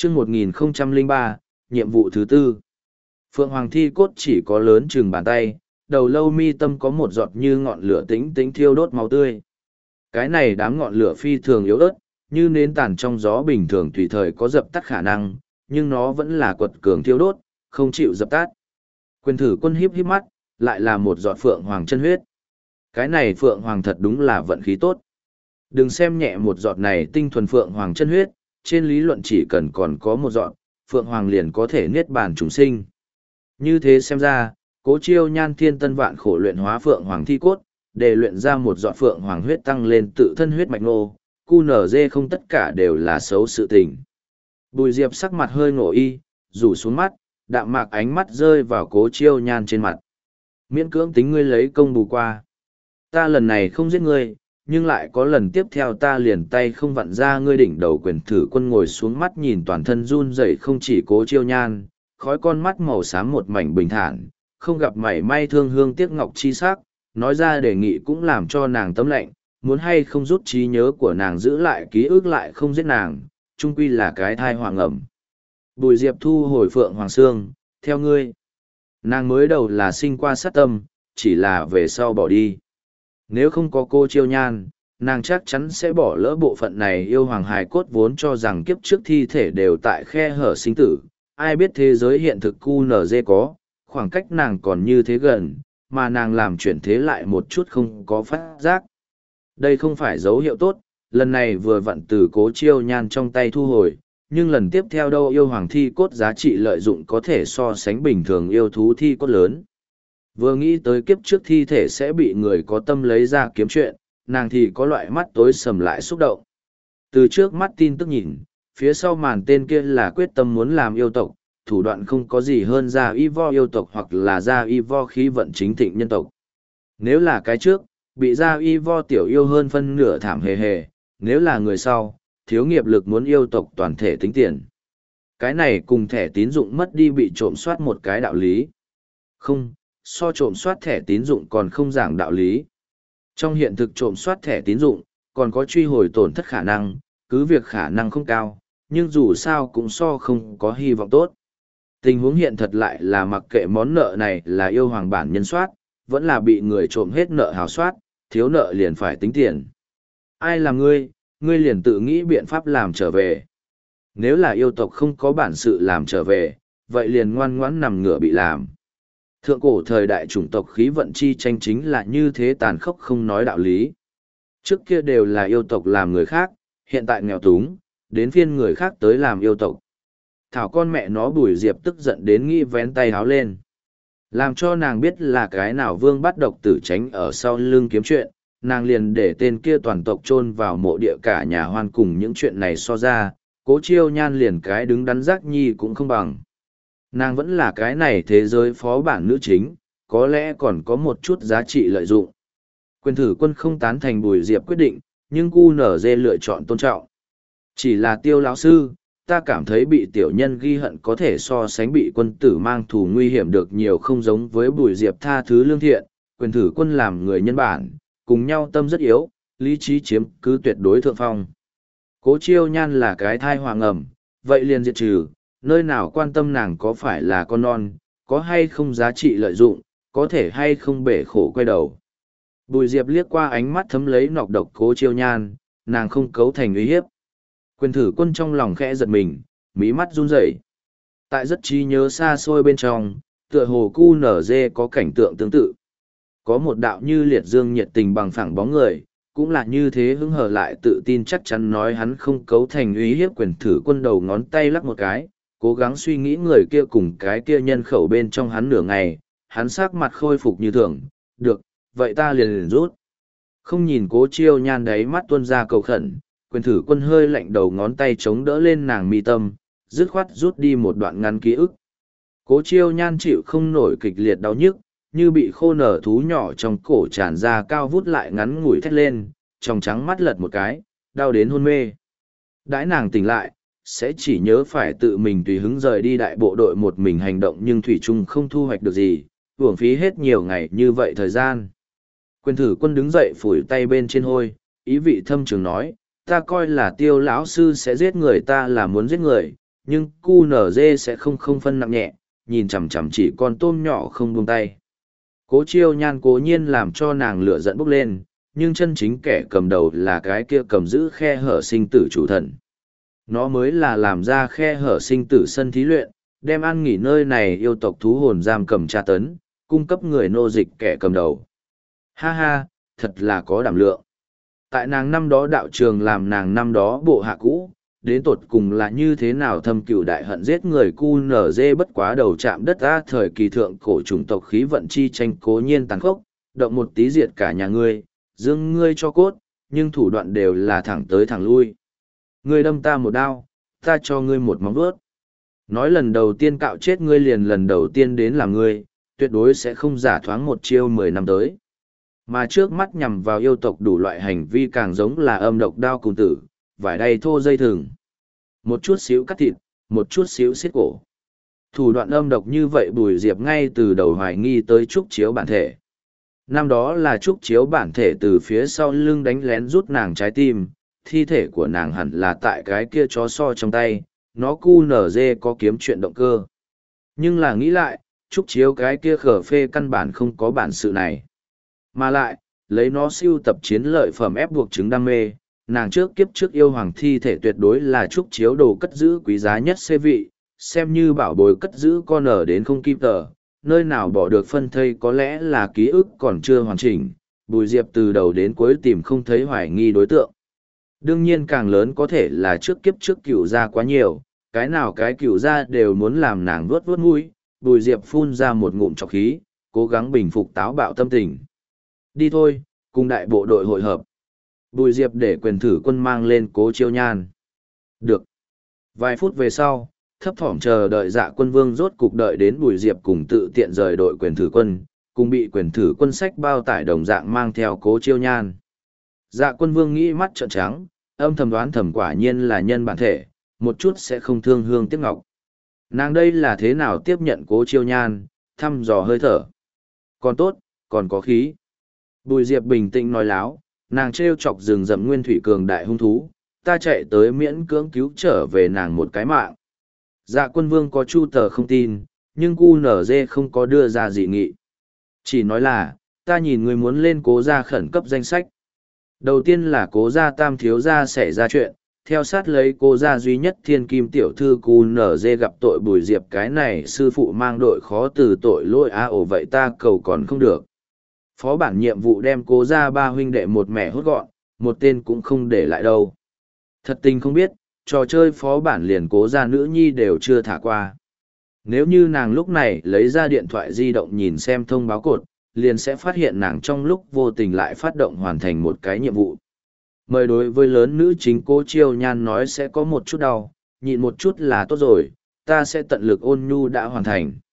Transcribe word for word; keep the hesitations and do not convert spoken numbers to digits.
chương một nghìn không trăm lẻ ba, nhiệm vụ thứ tư. Phượng Hoàng thi cốt chỉ có lớn chừng bàn tay, đầu lâu mi tâm có một giọt như ngọn lửa tĩnh tĩnh thiêu đốt máu tươi. Cái này đám ngọn lửa phi thường yếu ớt, như nến tàn trong gió bình thường tùy thời có dập tắt khả năng, nhưng nó vẫn là quật cường thiêu đốt, không chịu dập tắt. Quyền thử quân híp híp mắt, lại là một giọt Phượng Hoàng chân huyết. Cái này Phượng Hoàng thật đúng là vận khí tốt. Đừng xem nhẹ một giọt này tinh thuần Phượng Hoàng chân huyết, trên lý luận chỉ cần còn có một giọt, Phượng Hoàng liền có thể niết bàn chúng sinh. Như thế xem ra, Cố Chiêu Nhan thiên tân vạn khổ luyện hóa Phượng Hoàng thi cốt, để luyện ra một giọt Phượng Hoàng huyết tăng lên tự thân huyết mạch nô, cu nở dê không tất cả đều là xấu sự tình. Bùi Diệp sắc mặt hơi ngộ y, rủ xuống mắt, đạm mạc ánh mắt rơi vào Cố Chiêu Nhan trên mặt. Miễn cưỡng tính ngươi lấy công bù qua. Ta lần này không giết ngươi, nhưng lại có lần tiếp theo ta liền tay không vặn ra ngươi đỉnh đầu. Quyền thử quân ngồi xuống mắt nhìn toàn thân run rẩy không chỉ Cố Chiêu Nhan, khói con mắt màu xám một mảnh bình thản, không gặp mảy may thương hương tiếc ngọc chi sắc, nói ra đề nghị cũng làm cho nàng tấm lạnh, muốn hay không rút trí nhớ của nàng giữ lại ký ức lại không giết nàng, chung quy là cái thai hoàng ẩm. Bùi Diệp thu hồi Phượng Hoàng Sương, theo ngươi. Nàng mới đầu là sinh qua sát tâm, chỉ là về sau bỏ đi. Nếu không có cô Chiêu Nhan, nàng chắc chắn sẽ bỏ lỡ bộ phận này. Yêu hoàng hài cốt vốn cho rằng kiếp trước thi thể đều tại khe hở sinh tử, ai biết thế giới hiện thực cu nở dê có, khoảng cách nàng còn như thế gần, mà nàng làm chuyển thế lại một chút không có phát giác. Đây không phải dấu hiệu tốt, lần này vừa vặn từ Cố Chiêu Nhan trong tay thu hồi, nhưng lần tiếp theo đâu yêu hoàng thi cốt giá trị lợi dụng có thể so sánh bình thường yêu thú thi cốt lớn. Vừa nghĩ tới kiếp trước thi thể sẽ bị người có tâm lấy ra kiếm chuyện, nàng thì có loại mắt tối sầm lại xúc động. Từ trước mắt tin tức nhìn, phía sau màn tên kia là quyết tâm muốn làm yêu tộc, thủ đoạn không có gì hơn ra y vo yêu tộc hoặc là ra y vo khí vận chính thịnh nhân tộc. Nếu là cái trước, bị ra y vo tiểu yêu hơn phân nửa thảm hề hề, nếu là người sau, thiếu nghiệp lực muốn yêu tộc toàn thể tính tiền. Cái này cùng thẻ tín dụng mất đi bị trộm soát một cái đạo lý. Không, so trộm soát thẻ tín dụng còn không giảng đạo lý. Trong hiện thực trộm soát thẻ tín dụng, còn có truy hồi tổn thất khả năng, cứ việc khả năng không cao, nhưng dù sao cũng so không có hy vọng tốt. Tình huống hiện thật lại là mặc kệ món nợ này là yêu hoàng bản nhân soát, vẫn là bị người trộm hết nợ hào soát, thiếu nợ liền phải tính tiền. Ai là ngươi, ngươi liền tự nghĩ biện pháp làm trở về. Nếu là yêu tộc không có bản sự làm trở về, vậy liền ngoan ngoãn nằm ngửa bị làm. Thượng cổ thời đại chủng tộc khí vận chi tranh chính là như thế tàn khốc không nói đạo lý. Trước kia đều là yêu tộc làm người khác, hiện tại nghèo túng, đến phiên người khác tới làm yêu tộc. Thảo con mẹ nó Bùi Diệp tức giận đến nghĩ vén tay háo lên. Làm cho nàng biết là cái nào vương bắt độc tử tránh ở sau lưng kiếm chuyện, nàng liền để tên kia toàn tộc chôn vào mộ địa cả nhà hoan cùng những chuyện này so ra, Cố Chiêu Nhan liền cái đứng đắn giác nhi cũng không bằng. Nàng vẫn là cái này thế giới phó bản nữ chính, có lẽ còn có một chút giá trị lợi dụng. Quyền thử quân không tán thành Bùi Diệp quyết định, nhưng cu nở dê lựa chọn tôn trọng. Chỉ là Tiêu lão sư, ta cảm thấy bị tiểu nhân ghi hận có thể so sánh bị quân tử mang thù nguy hiểm được nhiều, không giống với Bùi Diệp tha thứ lương thiện. Quyền thử quân làm người nhân bản, cùng nhau tâm rất yếu, lý trí chiếm cứ tuyệt đối thượng phong. Cố Chiêu Nhan là cái thai hoàng ẩm, vậy liền diệt trừ, nơi nào quan tâm nàng có phải là con non, có hay không giá trị lợi dụng, có thể hay không bể khổ quay đầu. Bùi Diệp liếc qua ánh mắt thấm lấy nọc độc Cố Chiêu Nhan, nàng không cấu thành uy hiếp. Quyền thử quân trong lòng khẽ giật mình, mí mắt run rẩy. Tại rất trí nhớ xa xôi bên trong, tựa hồ cu nở dê có cảnh tượng tương tự. Có một đạo như liệt dương nhiệt tình bằng phẳng bóng người, cũng là như thế hứng hở lại tự tin chắc chắn nói hắn không cấu thành uy hiếp. Quyền thử quân đầu ngón tay lắc một cái, cố gắng suy nghĩ người kia cùng cái kia nhân khẩu bên trong hắn nửa ngày, hắn sắc mặt khôi phục như thường, được, vậy ta liền liền rút. Không nhìn Cố Chiêu Nhan đáy mắt tuôn ra cầu khẩn, quyền thử quân hơi lạnh đầu ngón tay chống đỡ lên nàng mi tâm, dứt khoát rút đi một đoạn ngắn ký ức. Cố Chiêu Nhan chịu không nổi kịch liệt đau nhức, như bị khô nở thú nhỏ trong cổ tràn ra cao vút lại ngắn ngủi thét lên, tròng trắng mắt lật một cái, đau đến hôn mê. Đãi nàng tỉnh lại, sẽ chỉ nhớ phải tự mình tùy hứng rời đi đại bộ đội một mình hành động, nhưng thủy chung không thu hoạch được gì, uổng phí hết nhiều ngày như vậy thời gian. Quyền thử quân đứng dậy phủi tay bên trên hôi, ý vị thâm trường nói, ta coi là Tiêu lão sư sẽ giết người, ta là muốn giết người, nhưng cu nở dê sẽ không không phân nặng nhẹ, nhìn chằm chằm chỉ con tôm nhỏ không buông tay. Cố chiêu nhan cố nhiên làm cho nàng lửa giận bốc lên, nhưng chân chính kẻ cầm đầu là cái kia cầm giữ khe hở sinh tử chủ thần. Nó mới là làm ra khe hở sinh tử sân thí luyện, đem ăn nghỉ nơi này yêu tộc thú hồn giam cầm tra tấn, cung cấp người nô dịch kẻ cầm đầu. Ha ha, thật là có đảm lượng. Tại nàng năm đó đạo trường làm nàng năm đó bộ hạ cũ, đến tột cùng là như thế nào thâm cửu đại hận giết người cu nở dê bất quá đầu chạm đất ra thời kỳ thượng cổ chủng tộc khí vận chi tranh cố nhiên tàn khốc, động một tí diệt cả nhà ngươi, dương ngươi cho cốt, nhưng thủ đoạn đều là thẳng tới thẳng lui. Ngươi đâm ta một đao, ta cho ngươi một móng vuốt. Nói lần đầu tiên cạo chết ngươi liền lần đầu tiên đến làm ngươi, tuyệt đối sẽ không giả thoáng một chiêu mười năm tới. Mà trước mắt nhằm vào yêu tộc đủ loại hành vi càng giống là âm độc đao cùng tử, vải đay thô dây thừng. Một chút xíu cắt thịt, một chút xíu xiết cổ. Thủ đoạn âm độc như vậy Bùi Diệp ngay từ đầu hoài nghi tới Trúc Chiếu bản thể. Năm đó là Trúc Chiếu bản thể từ phía sau lưng đánh lén rút nàng trái tim, thi thể của nàng hẳn là tại cái kia chó so trong tay, nó cu nở dê có kiếm chuyện động cơ. Nhưng là nghĩ lại, Trúc Chiếu cái kia khở phê căn bản không có bản sự này. Mà lại, lấy nó siêu tập chiến lợi phẩm ép buộc chứng đam mê, nàng trước kiếp trước yêu hoàng thi thể tuyệt đối là Trúc Chiếu đồ cất giữ quý giá nhất xê vị, xem như bảo bối cất giữ con ở đến không kim tờ, nơi nào bỏ được phân thây có lẽ là ký ức còn chưa hoàn chỉnh, Bùi Diệp từ đầu đến cuối tìm không thấy hoài nghi đối tượng. Đương nhiên càng lớn có thể là trước kiếp trước cửu gia quá nhiều, cái nào cái cửu gia đều muốn làm nàng vuốt vuốt mũi, Bùi Diệp phun ra một ngụm trọc khí, cố gắng bình phục táo bạo tâm tình. Đi thôi, cùng đại bộ đội hội hợp. Bùi Diệp để quyền thử quân mang lên Cố Chiêu Nhan. Được. Vài phút về sau, thấp thỏm chờ đợi Dạ Quân Vương rốt cục đợi đến Bùi Diệp cùng tự tiện rời đội quyền thử quân, cùng bị quyền thử quân sách bao tải đồng dạng mang theo Cố Chiêu Nhan. Dạ Quân Vương nghĩ mắt trợn trắng, âm thầm đoán thầm quả nhiên là nhân bản thể, một chút sẽ không thương hương tiếc ngọc. Nàng đây là thế nào tiếp nhận Cố Chiêu Nhan, thăm dò hơi thở. Còn tốt, còn có khí. Bùi Diệp bình tĩnh nói láo, nàng trêu chọc rừng rậm nguyên thủy cường đại hung thú, ta chạy tới miễn cưỡng cứu trở về nàng một cái mạng. Dạ Quân Vương có chu tờ không tin, nhưng cu nở dê không có đưa ra dị nghị. Chỉ nói là, ta nhìn người muốn lên Cố gia khẩn cấp danh sách. Đầu tiên là Cố gia tam thiếu gia xảy ra chuyện, theo sát lấy Cố gia duy nhất thiên kim tiểu thư cu nở dê gặp tội Bùi Diệp cái này sư phụ mang đội khó từ tội lỗi a ổ vậy ta cầu còn không được. Phó bản nhiệm vụ đem Cố gia ba huynh đệ một mẻ hốt gọn, một tên cũng không để lại đâu. Thật tình không biết, trò chơi phó bản liền Cố gia nữ nhi đều chưa thả qua. Nếu như nàng lúc này lấy ra điện thoại di động nhìn xem thông báo cột, liền sẽ phát hiện nàng trong lúc vô tình lại phát động hoàn thành một cái nhiệm vụ. Mời đối với lớn nữ chính Cố Chiêu Nhan nói sẽ có một chút đau, nhịn một chút là tốt rồi, ta sẽ tận lực ôn nhu đã hoàn thành.